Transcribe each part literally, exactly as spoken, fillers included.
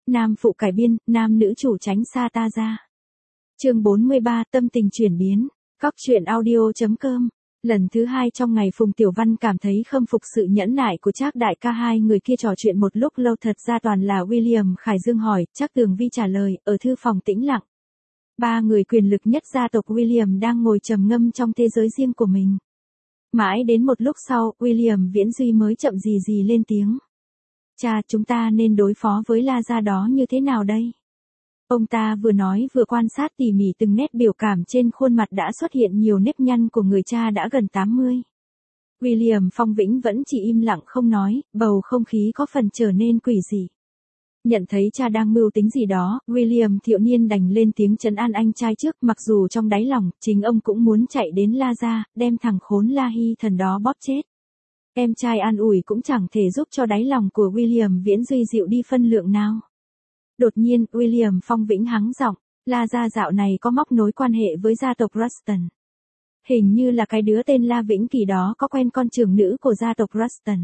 Nam phụ cải biên, nam nữ chủ tránh xa ta ra. Chương bốn mươi ba, tâm tình chuyển biến. Cóc truyện audio chấm com. Lần thứ hai trong ngày Phùng Tiểu Văn cảm thấy khâm phục sự nhẫn nại của Trác đại ca. Hai người kia trò chuyện một lúc lâu, thật ra toàn là William Khải Dương hỏi, Trác Tường Vi trả lời, ở thư phòng tĩnh lặng. Ba người quyền lực nhất gia tộc William đang ngồi trầm ngâm trong thế giới riêng của mình. Mãi đến một lúc sau, William Viễn Duy mới chậm gì gì lên tiếng. Cha, chúng ta nên đối phó với La gia đó như thế nào đây? Ông ta vừa nói vừa quan sát tỉ mỉ từng nét biểu cảm trên khuôn mặt đã xuất hiện nhiều nếp nhăn của người cha đã gần tám mươi. William Phong Vĩnh vẫn chỉ im lặng không nói, bầu không khí có phần trở nên quỷ dị. Nhận thấy cha đang mưu tính gì đó, William Thiệu Niên đành lên tiếng trấn an anh trai trước, mặc dù trong đáy lòng, chính ông cũng muốn chạy đến La gia, đem thằng khốn La Hy thần đó bóp chết. Em trai an ủi cũng chẳng thể giúp cho đáy lòng của William Viễn Duy dịu đi phân lượng nào. Đột nhiên, William Phong Vĩnh hắng giọng, La gia dạo này có móc nối quan hệ với gia tộc Ruston. Hình như là cái đứa tên La Vĩnh Kỳ đó có quen con trưởng nữ của gia tộc Ruston.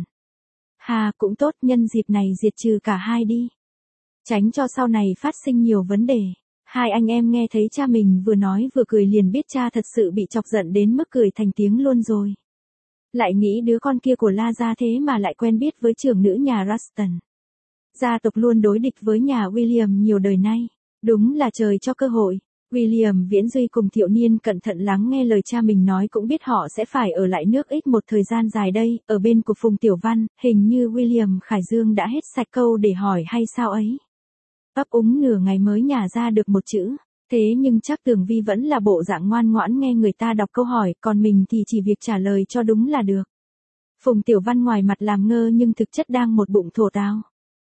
Hà, cũng tốt, nhân dịp này diệt trừ cả hai đi. Tránh cho sau này phát sinh nhiều vấn đề. Hai anh em nghe thấy cha mình vừa nói vừa cười liền biết cha thật sự bị chọc giận đến mức cười thành tiếng luôn rồi. Lại nghĩ đứa con kia của La gia thế mà lại quen biết với trưởng nữ nhà Ruston. Gia tộc luôn đối địch với nhà William nhiều đời nay. Đúng là trời cho cơ hội. William Viễn Duy cùng Thiệu Niên cẩn thận lắng nghe lời cha mình nói, cũng biết họ sẽ phải ở lại nước Ích một thời gian dài đây. Ở bên của Phùng Tiểu Văn, hình như William Khải Dương đã hết sạch câu để hỏi hay sao ấy. Ấp úng nửa ngày mới nhả ra được một chữ. Thế nhưng Trác Tường Vi vẫn là bộ dạng ngoan ngoãn nghe người ta đọc câu hỏi, còn mình thì chỉ việc trả lời cho đúng là được. Phùng Tiểu Văn ngoài mặt làm ngơ nhưng thực chất đang một bụng thổ tao.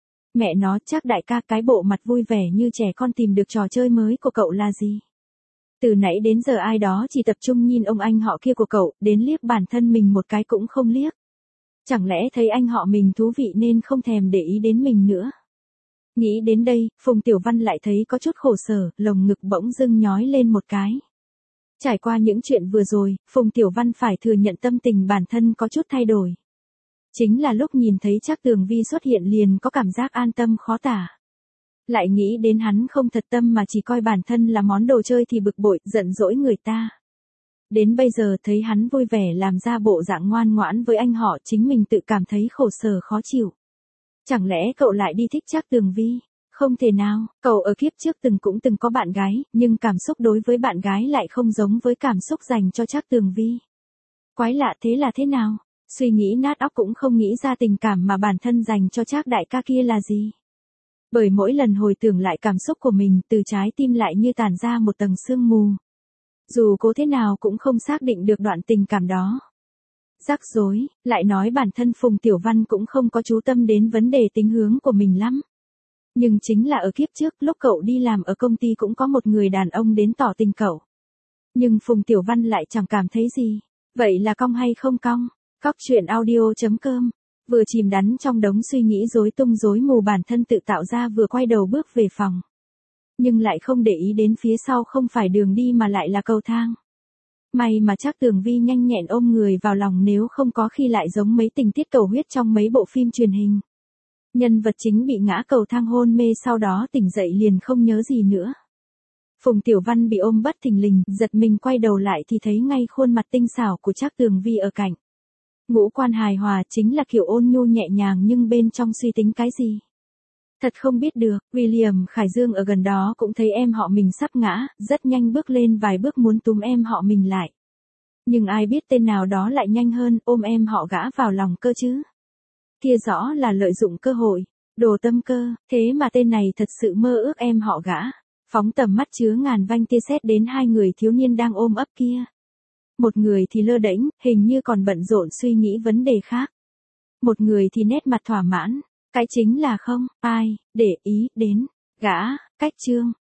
Mẹ nó, Trác đại ca, cái bộ mặt vui vẻ như trẻ con tìm được trò chơi mới của cậu là gì? Từ nãy đến giờ ai đó chỉ tập trung nhìn ông anh họ kia của cậu, đến liếc bản thân mình một cái cũng không liếc. Chẳng lẽ thấy anh họ mình thú vị nên không thèm để ý đến mình nữa? Nghĩ đến đây, Phùng Tiểu Văn lại thấy có chút khổ sở, lồng ngực bỗng dưng nhói lên một cái. Trải qua những chuyện vừa rồi, Phùng Tiểu Văn phải thừa nhận tâm tình bản thân có chút thay đổi. Chính là lúc nhìn thấy Trác Tường Vi xuất hiện liền có cảm giác an tâm khó tả. Lại nghĩ đến hắn không thật tâm mà chỉ coi bản thân là món đồ chơi thì bực bội, giận dỗi người ta. Đến bây giờ thấy hắn vui vẻ làm ra bộ dạng ngoan ngoãn với anh họ, chính mình tự cảm thấy khổ sở khó chịu. Chẳng lẽ cậu lại đi thích Trác Tường Vi? Không thể nào, cậu ở kiếp trước từng cũng từng có bạn gái, nhưng cảm xúc đối với bạn gái lại không giống với cảm xúc dành cho Trác Tường Vi. Quái lạ, thế là thế nào? Suy nghĩ nát óc cũng không nghĩ ra tình cảm mà bản thân dành cho Trác đại ca kia là gì. Bởi mỗi lần hồi tưởng lại cảm xúc của mình, từ trái tim lại như tản ra một tầng sương mù. Dù cố thế nào cũng không xác định được đoạn tình cảm đó. Rắc rối, lại nói bản thân Phùng Tiểu Văn cũng không có chú tâm đến vấn đề tính hướng của mình lắm. Nhưng chính là ở kiếp trước, lúc cậu đi làm ở công ty cũng có một người đàn ông đến tỏ tình cậu. Nhưng Phùng Tiểu Văn lại chẳng cảm thấy gì. Vậy là cong hay không cong? Cóc truyện audio chấm com. Vừa chìm đắm trong đống suy nghĩ rối tung rối mù bản thân tự tạo ra, vừa quay đầu bước về phòng. Nhưng lại không để ý đến phía sau không phải đường đi mà lại là cầu thang. May mà Trác Tường Vi nhanh nhẹn ôm người vào lòng, nếu không có khi lại giống mấy tình tiết cầu huyết trong mấy bộ phim truyền hình. Nhân vật chính bị ngã cầu thang hôn mê, sau đó tỉnh dậy liền không nhớ gì nữa. Phùng Tiểu Văn bị ôm bất thình lình, giật mình quay đầu lại thì thấy ngay khuôn mặt tinh xảo của Trác Tường Vi ở cạnh. Ngũ quan hài hòa, chính là kiểu ôn nhu nhẹ nhàng nhưng bên trong suy tính cái gì. Thật không biết được. William Khải Dương ở gần đó cũng thấy em họ mình sắp ngã, rất nhanh bước lên vài bước muốn túm em họ mình lại. Nhưng ai biết tên nào đó lại nhanh hơn, ôm em họ gã vào lòng cơ chứ. Kia rõ là lợi dụng cơ hội, đồ tâm cơ, thế mà tên này thật sự mơ ước em họ gã. Phóng tầm mắt chứa ngàn vanh tia sét đến hai người thiếu niên đang ôm ấp kia. Một người thì lơ đễnh, hình như còn bận rộn suy nghĩ vấn đề khác. Một người thì nét mặt thỏa mãn. Cái chính là không ai để ý đến gã. Cách chương